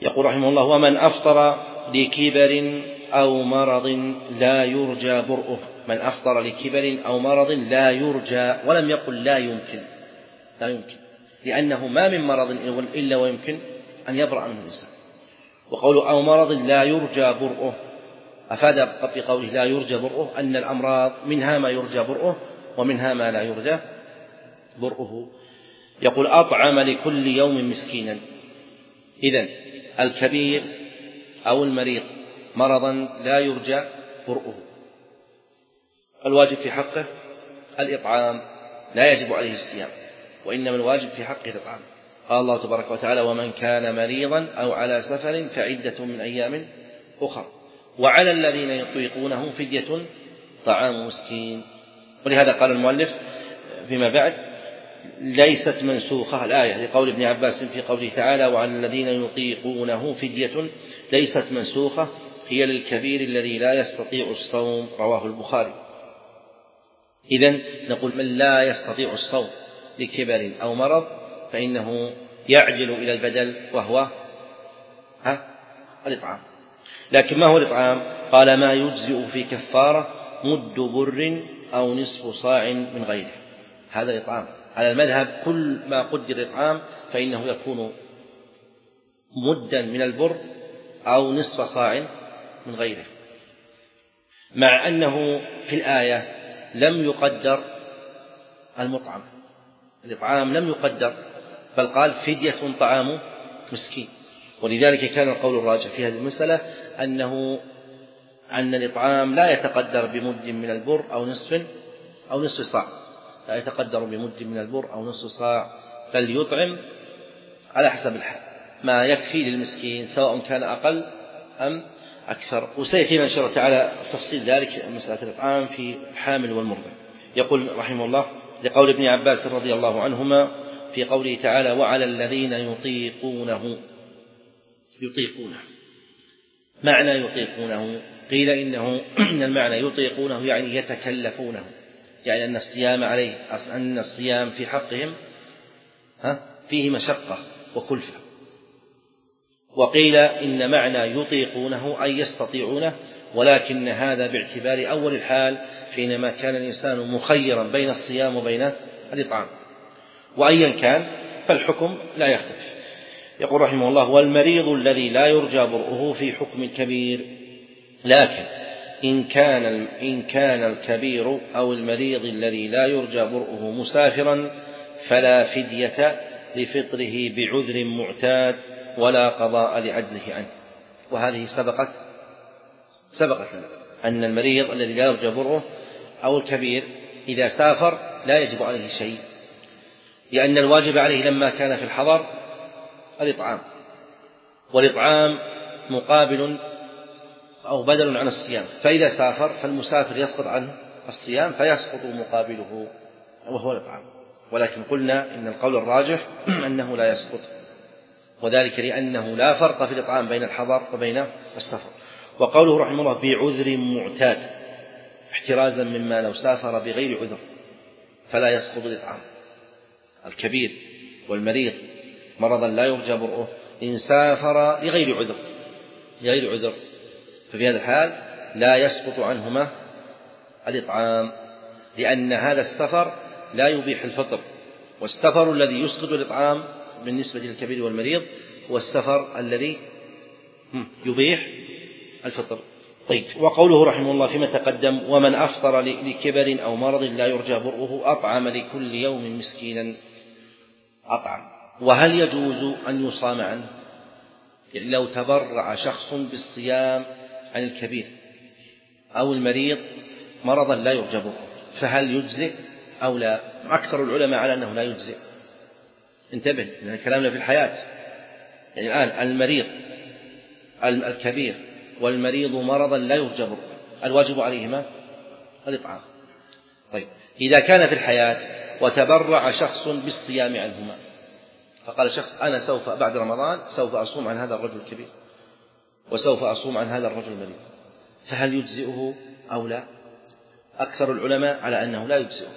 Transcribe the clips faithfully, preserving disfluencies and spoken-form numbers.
يقول رحمه الله: ومن أفطر لكبر أو مرض لا يرجى برؤه. من أفطر لكبر أو مرض لا يرجى، ولم يقل لا يمكن، لا يمكن، لأنه ما من مرض إلا ويمكن أن يبرأ منه الإنسان. وقوله أو مرض لا يرجى برؤه أفاد بقوله لا يرجى برؤه أن الأمراض منها ما يرجى برؤه ومنها ما لا يرجى برؤه. يقول: أطعم لكل يوم مسكينا. إذن الكبير أو المريض مرضا لا يرجى برؤه، الواجب في حقه الإطعام، لا يجب عليه الصيام، وإنما الواجب في حقه الإطعام. قال الله تبارك وتعالى: ومن كان مريضا أو على سفر فعدة من أيام أخرى، وعلى الذين يطيقونه فدية طعام مسكين. ولهذا قال المؤلف فيما بعد: ليست منسوخة الآية، لقول ابن عباس في قوله تعالى: وعلى الذين يطيقونه فدية، ليست منسوخة، هي للكبير الذي لا يستطيع الصوم، رواه البخاري. إذن نقول: من لا يستطيع الصوم لكبر أو مرض فإنه يعجل إلى البدل، وهو ها الإطعام. لكن ما هو الإطعام؟ قال: ما يجزئ في كفارة مد بر أو نصف صاع من غيره. هذا الإطعام على المذهب، كل ما قدر إطعام فإنه يكون مدا من البر أو نصف صاع من غيره، مع أنه في الآية لم يقدر المطعم، الإطعام لم يقدر، بل قال فدية طعام مسكين. ولذلك كان القول الراجح في هذه المسألة أنه أن الإطعام لا يتقدر بمد من البر أو نصف أو نصف صاع، لا يتقدر بمد من البر أو نصف صاع، بل يطعم على حسب الحال ما يكفي للمسكين، سواء كان أقل أم أكثر. وسيأتينا إن شاء الله تعالى تفصيل ذلك مسألة الإطعام في الحامل والمرضع. يقول رحمه الله: لقول ابن عباس رضي الله عنهما في قوله تعالى: وعلى الذين يطيقونه. يطيقونه معنى يطيقونه، قيل إنه من المعنى يطيقونه يعني يتكلفونه، يعني أن الصيام عليه أن الصيام في حقهم ها فيه مشقة وكلفة. وقيل إن معنى يطيقونه أي يستطيعونه، ولكن هذا باعتبار أول الحال حينما كان الإنسان مخيرا بين الصيام وبين الإطعام، وأيا كان فالحكم لا يختلف. يقول رحمه الله: والمريض الذي لا يرجى برؤه في حكم الكبير، لكن إن كان إن كان الكبير أو المريض الذي لا يرجى برؤه مسافرا فلا فدية لفطره بعذر معتاد ولا قضاء لعجزه عنه. وهذه سبقت سبقت أن المريض الذي لا يرجى برؤه أو الكبير إذا سافر لا يجب عليه شيء، لأن الواجب عليه لما كان في الحضر الإطعام، والإطعام مقابل أو بدل عن الصيام، فإذا سافر فالمسافر يسقط عنه الصيام فيسقط مقابله وهو الإطعام. ولكن قلنا إن القول الراجح أنه لا يسقط، وذلك لأنه لا فرق في الإطعام بين الحضر وبين السفر. وقوله رحمه الله: بعذر معتاد، احترازا مما لو سافر بغير عذر فلا يسقط الإطعام. الكبير والمريض مرضا لا يرجى برؤه إن سافر لغير عذر لغير عذر ففي هذا الحال لا يسقط عنهما الإطعام، لأن هذا السفر لا يبيح الفطر. والسفر الذي يسقط الإطعام بالنسبة للكبير والمريض هو السفر الذي يبيح الفطر. طيب، وقوله رحمه الله فيما تقدم: ومن أفطر لكبر أو مرض لا يرجى برؤه أطعم لكل يوم مسكينا. أطعم، وهل يجوز أن يصام عنه؟ يعني لو تبرع شخص بالصيام عن الكبير أو المريض مرضا لا يرجى برؤه، فهل يجزئ أو لا؟ أكثر العلماء على أنه لا يجزئ. انتبه، لأن كلامنا في الحياة. يعني الآن المريض الكبير والمريض مرضا لا يرجى برؤه، الواجب عليهما الإطعام. طيب، إذا كان في الحياة وتبرع شخص بالصيام عنهما، فقال شخص: أنا سوف بعد رمضان سوف أصوم عن هذا الرجل الكبير وسوف أصوم عن هذا الرجل المريض، فهل يجزئه أو لا؟ أكثر العلماء على أنه لا يجزئه،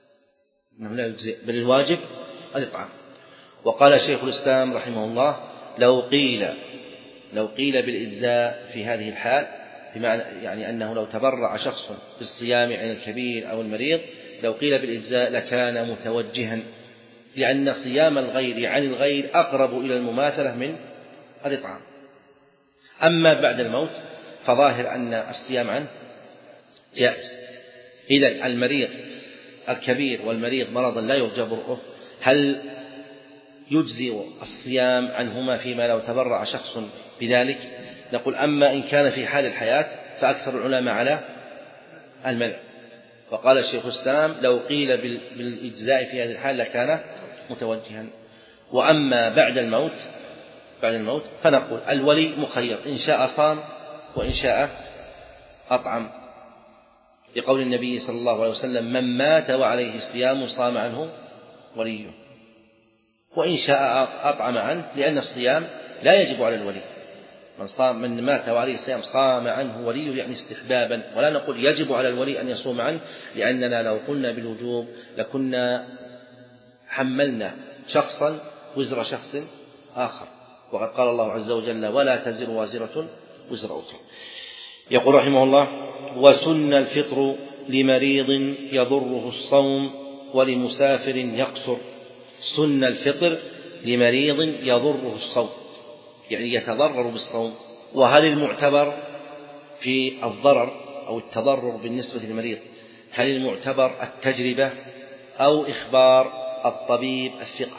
أنه لا يجزئ، بل الواجب الإطعام. وقال شيخ الإسلام رحمه الله: لو قيل لو قيل بالإجزاء في هذه الحال، بمعنى يعني أنه لو تبرع شخص بالصيام عن الكبير أو المريض، لو قيل بالإجزاء لكان متوجها، لأن صيام الغير عن الغير أقرب إلى المماثلة من الإطعام. أما بعد الموت فظاهر أن الصيام عنه جائز. إذن المريض الكبير والمريض مرضا لا يرجى برؤه، هل يجزئ الصيام عنهما فيما لو تبرع شخص بذلك؟ نقول أما إن كان في حال الحياة فأكثر العلماء على المنع، وقال الشيخ الإسلام لو قيل بالإجزاء في هذه الحال لكان متوجها. وأما بعد الموت بعد الموت فنقول الولي مخير، إن شاء صام وإن شاء أطعم، لقول النبي صلى الله عليه وسلم من مات وعليه صيام صام عنه وليه، وإن شاء أطعم عنه، لأن الصيام لا يجب على الولي. من صام من مات وعليه صيام صام عنه وليه، يعني استحبابا، ولا نقول يجب على الولي أن يصوم عنه، لأننا لو قلنا بالوجوب لكنا حملنا شخصا وزر شخص آخر، وقد قال الله عز وجل ولا تزر وازرة وزر أخرى. يقول رحمه الله وسن الفطر لمريض يضره الصوم ولمسافر يقصر. سن الفطر لمريض يضره الصوم، يعني يتضرر بالصوم. وهل المعتبر في الضرر أو التضرر بالنسبة للمريض، هل المعتبر التجربة أو إخبار الطبيب الثقة؟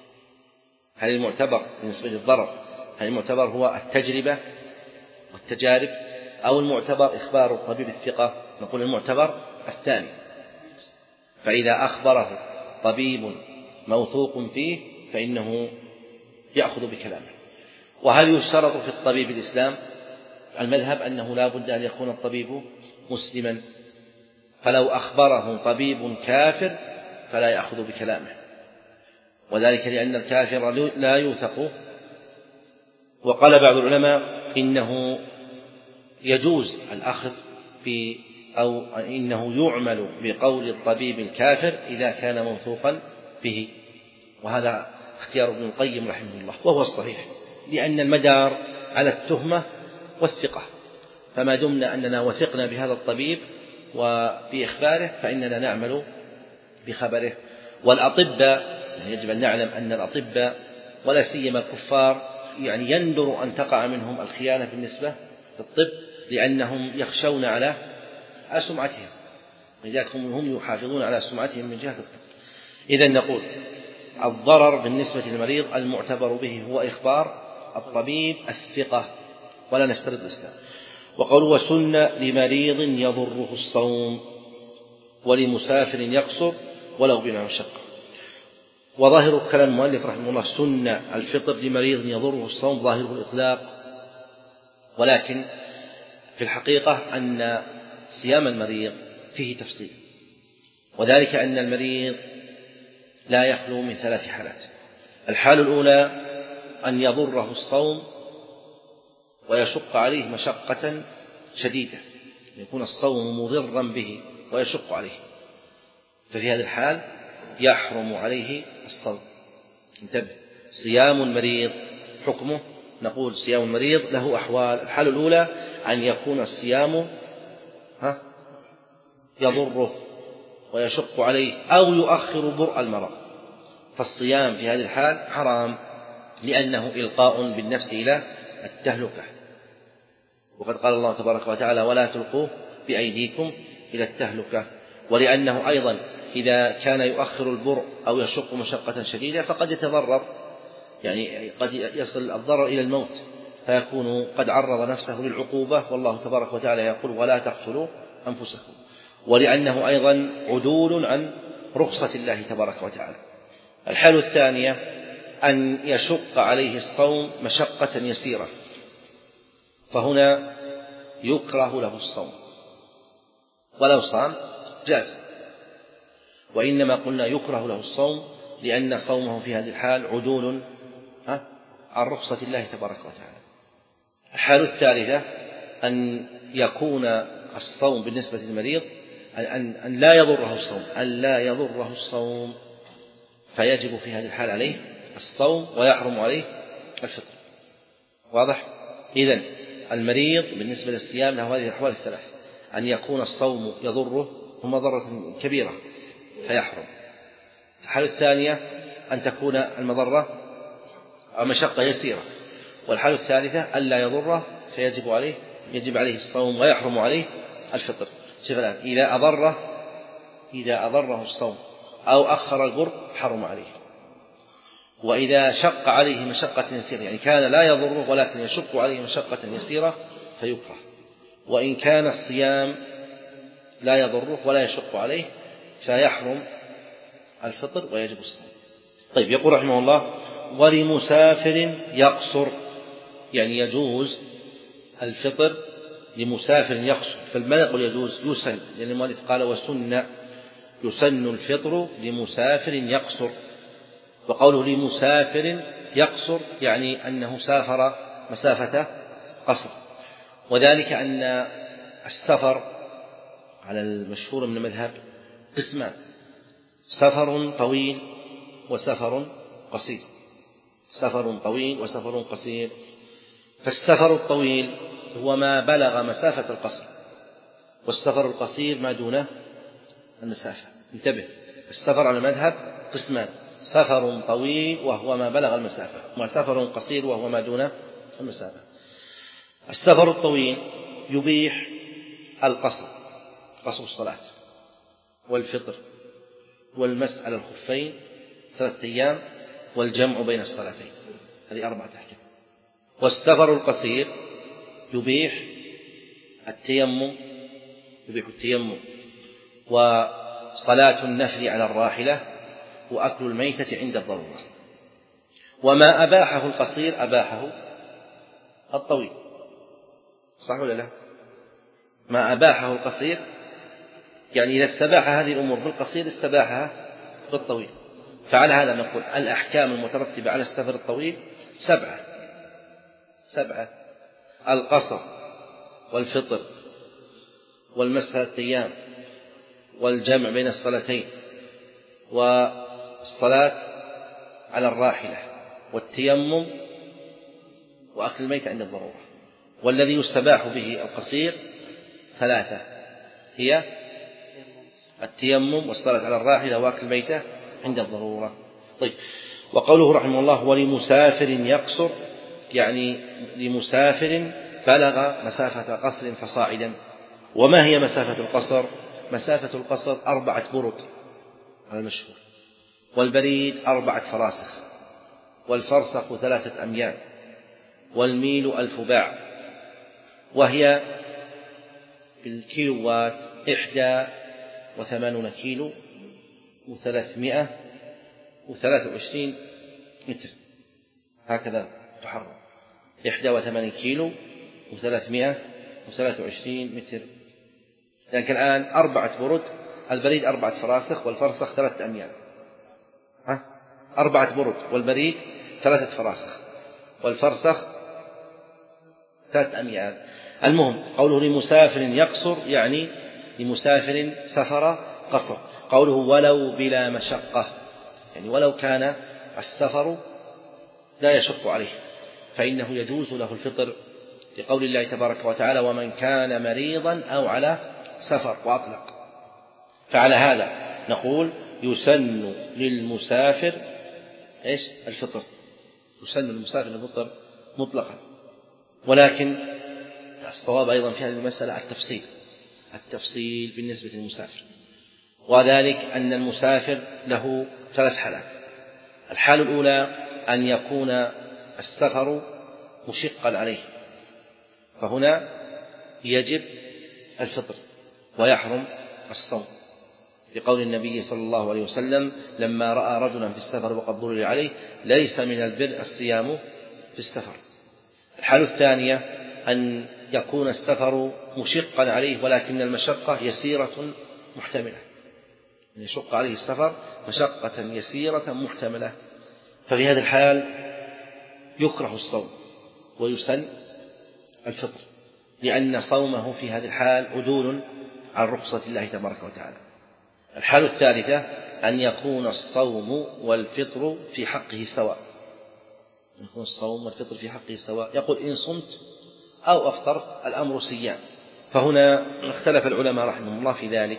هل المعتبر بالنسبة للضرر هل المعتبر هو التجربة والتجارب أو المعتبر إخبار الطبيب الثقة؟ نقول المعتبر الثاني. فإذا أخبره طبيب موثوق فيه فإنه يأخذ بكلامه. وهل يشترط في الطبيب الإسلام؟ المذهب أنه لا بد أن يكون الطبيب مسلما، فلو أخبره طبيب كافر فلا يأخذ بكلامه، وذلك لأن الكافر لا يوثق. وقال بعض العلماء إنه يجوز الأخذ ب أو إنه يعمل بقول الطبيب الكافر إذا كان موثوقا به، وهذا اختيار ابن القيم رحمه الله، وهو الصحيح، لأن المدار على التهمة والثقة، فما دمنا أننا وثقنا بهذا الطبيب وبإخباره فإننا نعمل بخبره. والأطباء يعني يجب أن نعلم أن الأطباء ولا سيما الكفار يعني يندر أن تقع منهم الخيانة بالنسبة للطب، لأنهم يخشون على سمعتهم، لذلك هم يحافظون على سمعتهم من جهة الطب. إذن نقول الضرر بالنسبة للمريض المعتبر به هو إخبار الطبيب الثقة، ولا نشترط الإسلام. وقول وسن لمريض يضره الصوم ولمسافر يقصر ولو بما مشقة. وظاهر كلام المؤلف رحمه الله سن الفطر لمريض يضره الصوم ظاهره الإطلاق، ولكن في الحقيقة أن صيام المريض فيه تفصيل، وذلك أن المريض لا يخلو من ثلاث حالات. الحال الأولى أن يضره الصوم ويشق عليه مشقة شديدة، يكون الصوم مضرا به ويشق عليه، ففي هذه الحال يحرم عليه الصوم. انتبه، صيام المريض حكمه، نقول صيام المريض له أحوال. الحالة الأولى أن يكون الصيام ها يضره ويشق عليه أو يؤخر برء المرض، فالصيام في هذه الحال حرام، لأنه إلقاء بالنفس إلى التهلكة، وقد قال الله تبارك وتعالى ولا تلقوا بأيديكم إلى التهلكة. ولأنه أيضا إذا كان يؤخر البرء أو يشق مشقة شديدة فقد يتضرر، يعني قد يصل الضرر إلى الموت، فيكون قد عرض نفسه للعقوبة، والله تبارك وتعالى يقول ولا تقتلوا أنفسكم. ولأنه أيضا عدول عن رخصة الله تبارك وتعالى. الحالة الثانية أن يشق عليه الصوم مشقة يسيرة، فهنا يكره له الصوم، ولو صام جاز، وإنما قلنا يكره له الصوم لأن صومه في هذه الحال عدول عن رخصة الله تبارك وتعالى. الحالة الثالثة أن يكون الصوم بالنسبة للمريض أن, أن لا يضره الصوم أن لا يضره الصوم فيجب في هذه الحال عليه الصوم ويحرم عليه الفطر. واضح؟ إذن المريض بالنسبة للصيام له هذه الأحوال الثلاث: أن يكون الصوم يضره ومضرة كبيرة فيحرم. الحالة الثانية أن تكون المضرة أو مشقة يسيرة. والحالة الثالثة ألا يضره فيجب عليه يجب عليه الصوم ويحرم عليه الفطر. شوف الآن، إذا أضره إذا أضره الصوم أو أخر القرب حرم عليه. وإذا شق عليه مشقة يسيرة، يعني كان لا يضره ولكن يشق عليه مشقة يسيرة، فيكره. وإن كان الصيام لا يضره ولا يشق عليه فيحرم الفطر ويجب الصوم. طيب، يقول رحمه الله: ولمسافر يقصر، يعني يجوز الفطر لمسافر يقصر. فالما يقول يجوز يسن، لأن المؤلف قال: وسن يسن الفطر لمسافر يقصر. وقوله لمسافر يقصر يعني أنه سافر مسافة قصر، وذلك أن السفر على المشهور من المذهب قسمان: سفر طويل وسفر قصير. سفر طويل وسفر قصير. فالسفر الطويل هو ما بلغ مسافة القصر، والسفر القصير ما دون المسافة. انتبه، السفر على المذهب قسمان: سفر طويل وهو ما بلغ المسافة، وسفر قصير وهو ما دون المسافة. السفر الطويل يبيح القصر، قصر الصلاة والفطر والمسح على الخفين ثلاثة أيام والجمع بين الصلاتين، هذه أربعة أحكام. والسفر القصير يبيح التيمم يبيح التيمم وصلاة النفل على الراحلة وأكل الميتة عند الضرورة. وما أباحه القصير أباحه الطويل، صح ولا لا؟ ما أباحه القصير يعني إذا استباح هذه الأمور بالقصير استباحها بالطويل. فعلى هذا نقول الأحكام المترتبة على السفر الطويل سبعة سبعة: القصر والفطر والمسح ثلاثة أيام والجمع بين الصلاتين والصلاة على الراحلة والتيمم وأكل الميت عند الضرورة. والذي يستباح به القصير ثلاثة: هي التيمم والصلاة على الراحلة وأكل الميتة عند الضرورة. طيب، وقوله رحمه الله: ولمسافر يقصر، يعني لمسافر بلغ مسافة قصر فصاعدا. وما هي مسافة القصر؟ مسافة القصر أربعة برد على المشهور، والبريد أربعة فراسخ، والفرسخ ثلاثة أميال، والميل ألف باع، وهي بالكيلوات إحدى وثمانون كيلو وثلاثمائة وثلاثة وعشرين متر، هكذا تحرر: إحدى وثمانين كيلو وثلاثمائة وثلاثة وعشرين متر. لكن الآن أربعة برد، البريد أربعة فراسخ والفرسخ ثلاثة أميال. ها؟ أربعة برد والبريد ثلاثة فراسخ والفرسخ ثلاثة أميال. المهم، قوله لمسافر يقصر يعني لمسافر سفر قصر. قوله ولو بلا مشقة، يعني ولو كان السفر لا يشق عليه فإنه يجوز له الفطر، لقول الله تبارك وتعالى: ومن كان مريضا أو على سفر، وأطلق. فعلى هذا نقول يسن للمسافر إيش؟ الفطر. يسن للمسافر الفطر مطلقا. ولكن الصواب أيضا في هذه المسألة التفصيل التفصيل بالنسبة للمسافر، وذلك أن المسافر له ثلاث حالات. الحالة الأولى أن يكون السفر مشقا عليه، فهنا يجب الفطر ويحرم الصوم، لقول النبي صلى الله عليه وسلم لما رأى رجلا في السفر وقد ضرر عليه: ليس من البر الصيام في السفر. الحالة الثانية أن يكون السفر مشقا عليه ولكن المشقة يسيرة محتملة، يشق عليه السفر مشقة يسيرة محتملة، ففي هذا الحال يكره الصوم ويسن الفطر، لأن صومه في هذه الحال عدول عن رخصة الله تبارك وتعالى. الحالة الثالثة أن يكون الصوم والفطر في حقه سواء، يكون الصوم والفطر في حقه سواء. يقول إن صمت أو أفطرت الأمر سيان. فهنا اختلف العلماء رحمهم الله في ذلك،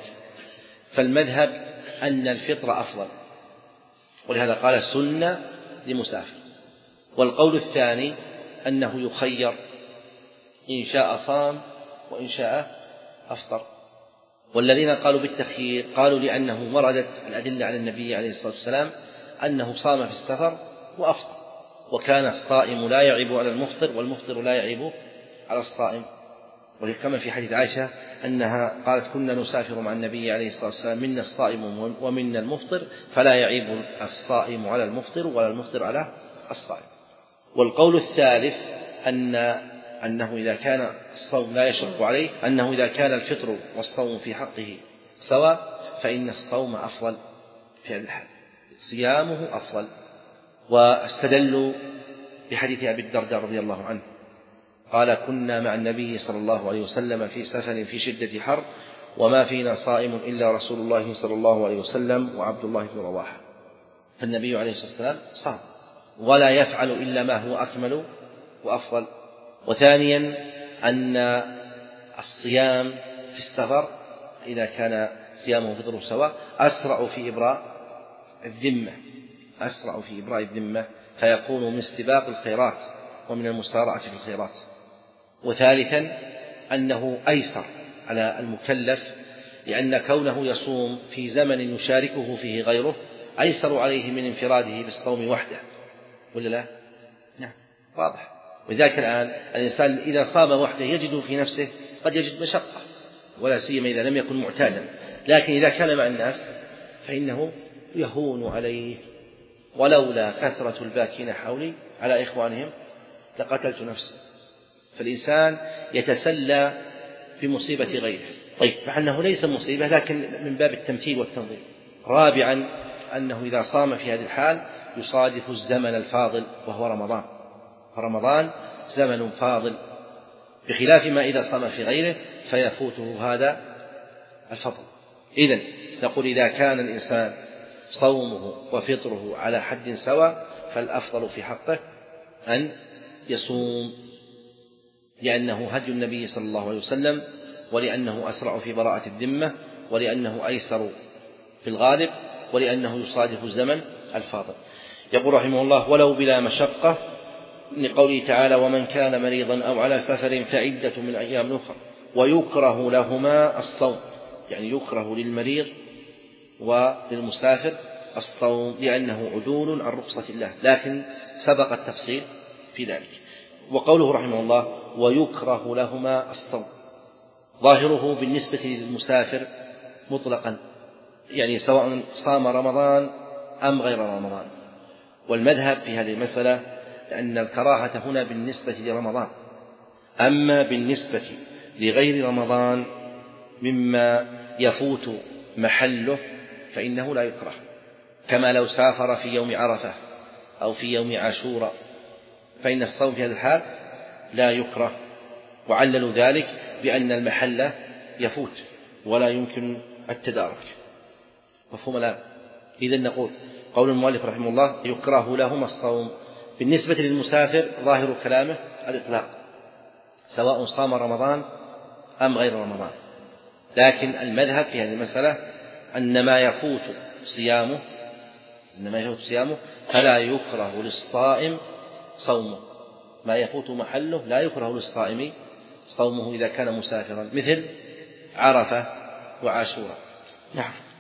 فالمذهب أن الفطر أفضل، ولهذا قال سنة لمسافر. والقول الثاني أنه يخير، إن شاء صام وإن شاء أفطر. والذين قالوا بالتخيير قالوا لأنه وردت الأدلة على النبي عليه الصلاة والسلام أنه صام في السفر وأفطر، وكان الصائم لا يعيب على المفطر والمفطر لا يعيب على الصائم. وكما في حديث عائشة أنها قالت كنا نسافر مع النبي عليه الصلاة والسلام منا الصائم ومنا المفطر فلا يعيب الصائم على المفطر ولا المفطر على الصائم. والقول الثالث أن أنه إذا كان الصوم لا يشق عليه، أنه إذا كان الفطر والصوم في حقه سواء فإن الصوم أفضل في هذا الحال، صيامه أفضل. واستدلوا بحديث أبي الدرداء رضي الله عنه قال كنا مع النبي صلى الله عليه وسلم في سفر في شدة حر وما فينا صائم إلا رسول الله صلى الله عليه وسلم وعبد الله بن رواحة. فالنبي عليه الصلاة والسلام صام ولا يفعل إلا ما هو أكمل وأفضل. وثانيا أن الصيام في السفر إذا كان صيامه فطره سواء أسرع في إبراء الذمة، أسرع في إبراء الذمة، فيكون من استباق الخيرات ومن المسارعة في الخيرات. وثالثا أنه أيسر على المكلف، لأن كونه يصوم في زمن يشاركه فيه غيره أيسر عليه من انفراده بالصوم وحده، ولا لا؟ نعم واضح. وذلك الآن الإنسان إذا صام وحده يجد في نفسه قد يجد مشقة، ولا سيما إذا لم يكن معتادا، لكن إذا كان مع الناس فإنه يهون عليه. ولولا كثرة الباكين حولي على إخوانهم لقتلت نفسي. فالإنسان يتسلى بمصيبة غيره. طيب فإنه ليس مصيبة لكن من باب التمثيل والتنظيم. رابعا أنه إذا صام في هذه الحال يصادف الزمن الفاضل وهو رمضان، فرمضان زمن فاضل بخلاف ما إذا صام في غيره فيفوته هذا الفضل. إذن نقول إذا كان الإنسان صومه وفطره على حد سواء فالأفضل في حقه أن يصوم، لأنه هدي النبي صلى الله عليه وسلم، ولأنه أسرع في براءة الذمة، ولأنه أيسر في الغالب، ولأنه يصادف الزمن الفاضل. يقول رحمه الله ولو بلا مشقة، لقوله تعالى ومن كان مريضا أو على سفر فعدة من أيام أخرى. ويكره لهما الصوم، يعني يكره للمريض وللمسافر الصوم لأنه عدول عن رخصة الله، لكن سبق التفصيل في ذلك. وقوله رحمه الله ويكره لهما الصوم ظاهره بالنسبة للمسافر مطلقا، يعني سواء صام رمضان أم غير رمضان. والمذهب في هذه المسألة أن الكراهة هنا بالنسبة لرمضان، أما بالنسبة لغير رمضان مما يفوت محله فإنه لا يكره، كما لو سافر في يوم عرفة أو في يوم عاشوراء فإن الصوم في هذا الحال لا يكره. وعللوا ذلك بأن المحل يفوت ولا يمكن التدارك. مفهوم الآن؟ إذن نقول قول المؤلف رحمه الله يكره لهما الصوم بالنسبة للمسافر ظاهر كلامه الإطلاق، سواء صام رمضان أم غير رمضان، لكن المذهب في هذه المسألة أن ما يفوت صيامه إنما يفوت صيامه فلا يكره للصائم صومه، ما يفوت محله لا يكره للصائم صومه إذا كان مسافرا، مثل عرفة وعاشوراء. نعم.